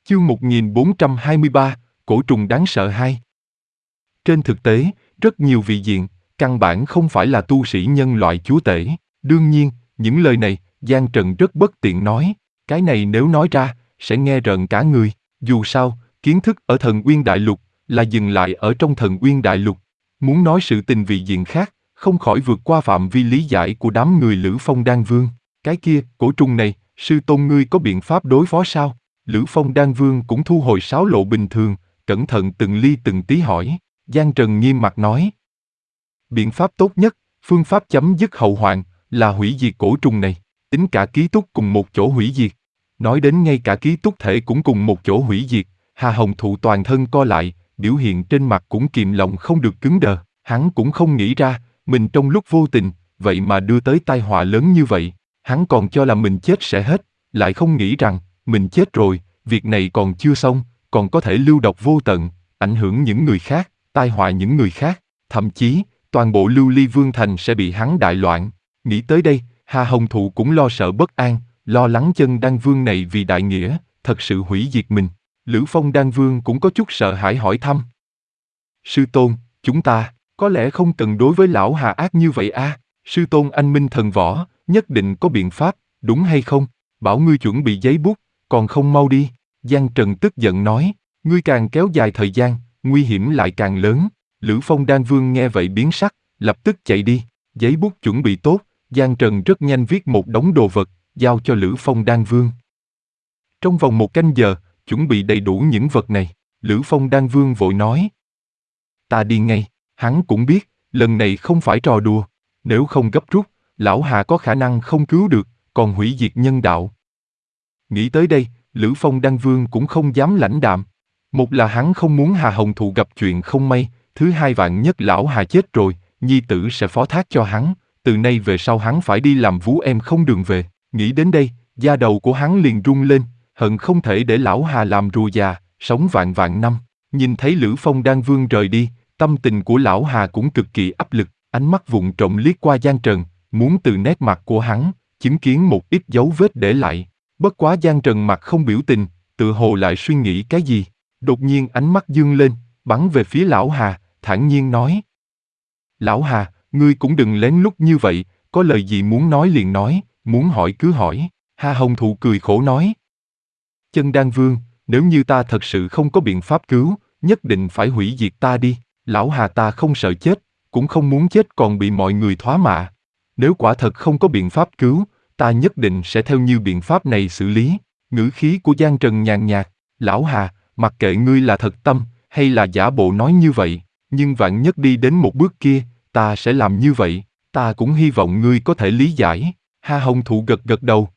Chương 1423, Cổ trùng đáng sợ 2. Trên thực tế, rất nhiều vị diện, căn bản không phải là tu sĩ nhân loại chúa tể. Đương nhiên, những lời này, Giang Trần rất bất tiện nói. Cái này nếu nói ra, sẽ nghe rợn cả người. Dù sao, kiến thức ở Thần Uyên Đại Lục là dừng lại ở trong Thần Uyên Đại Lục. Muốn nói sự tình vị diện khác, không khỏi vượt qua phạm vi lý giải của đám người Lữ Phong Đan Vương. Cái kia, cổ trùng này, sư tôn ngươi có biện pháp đối phó sao? Lữ Phong Đan Vương cũng thu hồi sáo lộ bình thường, cẩn thận từng ly từng tí hỏi. Giang Trần nghiêm mặt nói. Biện pháp tốt nhất, phương pháp chấm dứt hậu hoạn, là hủy diệt cổ trùng này. Tính cả ký túc cùng một chỗ hủy diệt. Nói đến ngay cả ký túc thể cũng cùng một chỗ hủy diệt, Hà Hồng Thụ toàn thân co lại, biểu hiện trên mặt cũng kìm lòng không được cứng đờ. Hắn cũng không nghĩ ra, mình trong lúc vô tình, vậy mà đưa tới tai họa lớn như vậy. Hắn còn cho là mình chết sẽ hết, lại không nghĩ rằng, mình chết rồi, việc này còn chưa xong, còn có thể lưu độc vô tận, ảnh hưởng những người khác, tai họa những người khác, thậm chí, toàn bộ Lưu Ly Vương Thành sẽ bị hắn đại loạn. Nghĩ tới đây, Hà Hồng Thụ cũng lo sợ bất an, lo lắng Chân Đan Vương này vì đại nghĩa, thật sự hủy diệt mình. Lữ Phong Đan Vương cũng có chút sợ hãi hỏi thăm. Sư tôn, chúng ta, có lẽ không cần đối với lão hà ác như vậy a. Sư tôn anh minh thần võ, nhất định có biện pháp, đúng hay không? Bảo ngươi chuẩn bị giấy bút, còn không mau đi. Giang Trần tức giận nói, ngươi càng kéo dài thời gian, nguy hiểm lại càng lớn. Lữ Phong Đan Vương nghe vậy biến sắc, lập tức chạy đi. Giấy bút chuẩn bị tốt, Giang Trần rất nhanh viết một đống đồ vật, giao cho Lữ Phong Đan Vương. Trong vòng 1 canh giờ, chuẩn bị đầy đủ những vật này. Lữ Phong Đan Vương vội nói. Ta đi ngay. Hắn cũng biết, lần này không phải trò đùa. Nếu không gấp rút, lão Hà có khả năng không cứu được, còn hủy diệt nhân đạo. Nghĩ tới đây, Lữ Phong Đan Vương cũng không dám lãnh đạm. Một là hắn không muốn Hà Hồng Thụ gặp chuyện không may, thứ hai vạn nhất lão Hà chết rồi, nhi tử sẽ phó thác cho hắn, từ nay về sau hắn phải đi làm vú em không đường về. Nghĩ đến đây, da đầu của hắn liền rung lên, hận không thể để lão Hà làm rùa già, sống vạn vạn năm. Nhìn thấy Lữ Phong Đan Vương rời đi, tâm tình của lão Hà cũng cực kỳ áp lực, ánh mắt vụng trộm liếc qua Giang Trần, muốn từ nét mặt của hắn, chứng kiến một ít dấu vết để lại. Bất quá Giang Trần mặt không biểu tình, tự hồ lại suy nghĩ cái gì. Đột nhiên ánh mắt dương lên, bắn về phía lão Hà, thản nhiên nói. Lão Hà, ngươi cũng đừng lén lút như vậy, có lời gì muốn nói liền nói, muốn hỏi cứ hỏi. Hà Hồng Thụ cười khổ nói. Chân Đan Vương, nếu như ta thật sự không có biện pháp cứu, nhất định phải hủy diệt ta đi. Lão Hà ta không sợ chết, cũng không muốn chết còn bị mọi người thoá mạ. Nếu quả thật không có biện pháp cứu, ta nhất định sẽ theo như biện pháp này xử lý. Ngữ khí của Giang Trần nhàn nhạt. Lão Hà, mặc kệ ngươi là thật tâm, hay là giả bộ nói như vậy, nhưng vạn nhất đi đến một bước kia, ta sẽ làm như vậy, ta cũng hy vọng ngươi có thể lý giải. Hà Hồng Thụ gật gật đầu.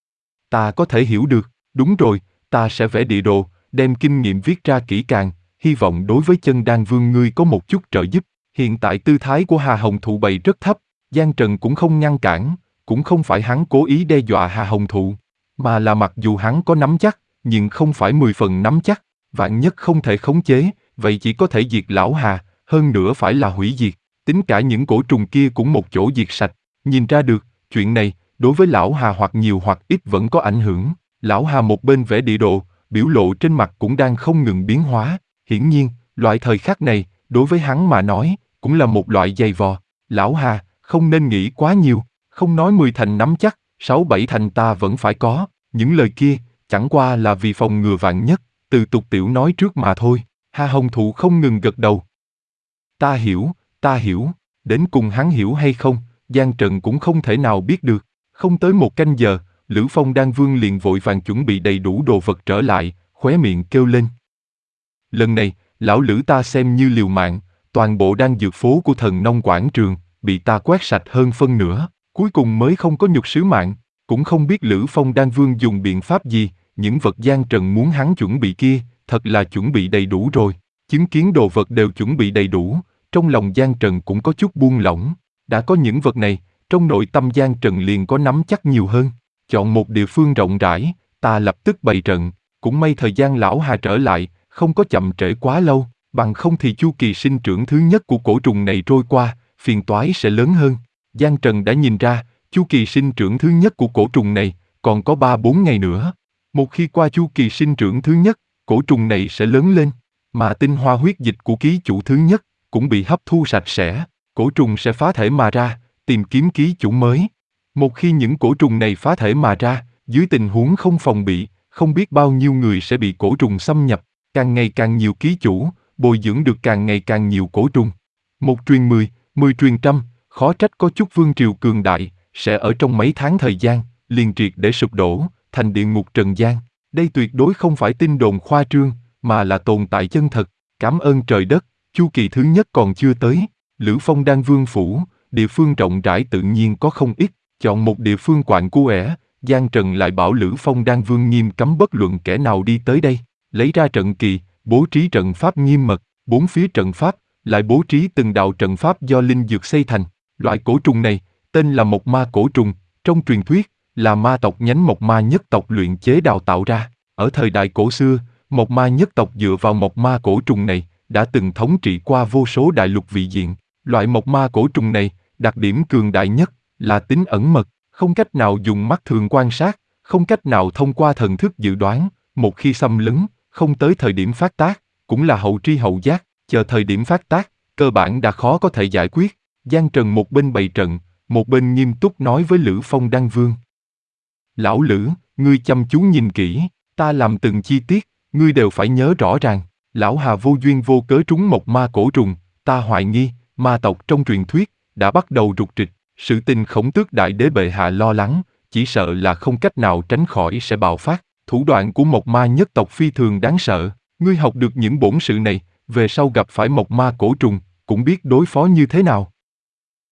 Ta có thể hiểu được, đúng rồi, ta sẽ vẽ địa đồ, đem kinh nghiệm viết ra kỹ càng, hy vọng đối với Chân Đan Vương ngươi có một chút trợ giúp. Hiện tại tư thái của Hà Hồng Thụ bày rất thấp, Giang Trần cũng không ngăn cản, cũng không phải hắn cố ý đe dọa Hà Hồng Thụ, mà là mặc dù hắn có nắm chắc, nhưng không phải 10 phần nắm chắc, vạn nhất không thể khống chế, vậy chỉ có thể diệt lão Hà, hơn nữa phải là hủy diệt, tính cả những cổ trùng kia cũng một chỗ diệt sạch. Nhìn ra được, chuyện này, đối với lão Hà hoặc nhiều hoặc ít vẫn có ảnh hưởng. Lão Hà một bên vẽ địa đồ, biểu lộ trên mặt cũng đang không ngừng biến hóa. Hiển nhiên, loại thời khắc này, đối với hắn mà nói, cũng là một loại giày vò. Lão Hà, không nên nghĩ quá nhiều, không nói 10 thành nắm chắc, 6-7 thành ta vẫn phải có. Những lời kia, chẳng qua là vì phòng ngừa vạn nhất, từ tục tiểu nói trước mà thôi. Hà Hồng Thụ không ngừng gật đầu. Ta hiểu, đến cùng hắn hiểu hay không, Giang Trần cũng không thể nào biết được. Không tới 1 canh giờ, Lữ Phong Đan Vương liền vội vàng chuẩn bị đầy đủ đồ vật trở lại, khóe miệng kêu lên. Lần này, lão Lữ ta xem như liều mạng, toàn bộ đan dược phố của Thần Nông Quảng Trường, bị ta quét sạch hơn phân nửa, cuối cùng mới không có nhục sứ mạng. Cũng không biết Lữ Phong Đan Vương dùng biện pháp gì, những vật Giang Trần muốn hắn chuẩn bị kia, thật là chuẩn bị đầy đủ rồi. Chứng kiến đồ vật đều chuẩn bị đầy đủ, trong lòng Giang Trần cũng có chút buông lỏng. Đã có những vật này, trong nội tâm Giang Trần liền có nắm chắc nhiều hơn. Chọn một địa phương rộng rãi, ta lập tức bày trận, cũng may thời gian lão Hà trở lại, không có chậm trễ quá lâu, bằng không thì chu kỳ sinh trưởng thứ nhất của cổ trùng này trôi qua, phiền toái sẽ lớn hơn. Giang Trần đã nhìn ra, chu kỳ sinh trưởng thứ nhất của cổ trùng này, còn có 3-4 ngày nữa. Một khi qua chu kỳ sinh trưởng thứ nhất, cổ trùng này sẽ lớn lên, mà tinh hoa huyết dịch của ký chủ thứ nhất cũng bị hấp thu sạch sẽ, cổ trùng sẽ phá thể mà ra, tìm kiếm ký chủ mới. Một khi những cổ trùng này phá thể mà ra, dưới tình huống không phòng bị, không biết bao nhiêu người sẽ bị cổ trùng xâm nhập, càng ngày càng nhiều ký chủ, bồi dưỡng được càng ngày càng nhiều cổ trùng. Một truyền 10, 10 truyền trăm, khó trách có chút vương triều cường đại, sẽ ở trong mấy tháng thời gian, liền triệt để sụp đổ, thành địa ngục trần gian. Đây tuyệt đối không phải tin đồn khoa trương, mà là tồn tại chân thật. Cảm ơn trời đất, chu kỳ thứ nhất còn chưa tới. Lữ Phong Đan Vương phủ, địa phương rộng rãi tự nhiên có không ít, chọn một địa phương quạnh quẻ, Giang Trần lại bảo Lữ Phong Đan Vương nghiêm cấm bất luận kẻ nào đi tới đây, lấy ra trận kỳ, bố trí trận pháp nghiêm mật, bốn phía trận pháp, lại bố trí từng đạo trận pháp do linh dược xây thành. Loại cổ trùng này, tên là Mộc Ma cổ trùng, trong truyền thuyết, là ma tộc nhánh Mộc Ma nhất tộc luyện chế đào tạo ra. Ở thời đại cổ xưa, Mộc Ma nhất tộc dựa vào Mộc Ma cổ trùng này, đã từng thống trị qua vô số đại lục vị diện. Loại Mộc Ma cổ trùng này, đặc điểm cường đại nhất là tính ẩn mật, không cách nào dùng mắt thường quan sát, không cách nào thông qua thần thức dự đoán, một khi xâm lấn, không tới thời điểm phát tác, cũng là hậu tri hậu giác, chờ thời điểm phát tác, cơ bản đã khó có thể giải quyết. Giang Trần một bên bày trận, một bên nghiêm túc nói với Lữ Phong Đan Vương. Lão Lữ, ngươi chăm chú nhìn kỹ, ta làm từng chi tiết, ngươi đều phải nhớ rõ ràng. Lão Hà vô duyên vô cớ trúng Mộc Ma cổ trùng, ta hoài nghi, ma tộc trong truyền thuyết, đã bắt đầu rục rịch. Sự tình Khổng Tước Đại Đế bệ hạ lo lắng, chỉ sợ là không cách nào tránh khỏi sẽ bạo phát. Thủ đoạn của Mộc Ma nhất tộc phi thường đáng sợ, ngươi học được những bổn sự này, về sau gặp phải Mộc Ma cổ trùng, cũng biết đối phó như thế nào.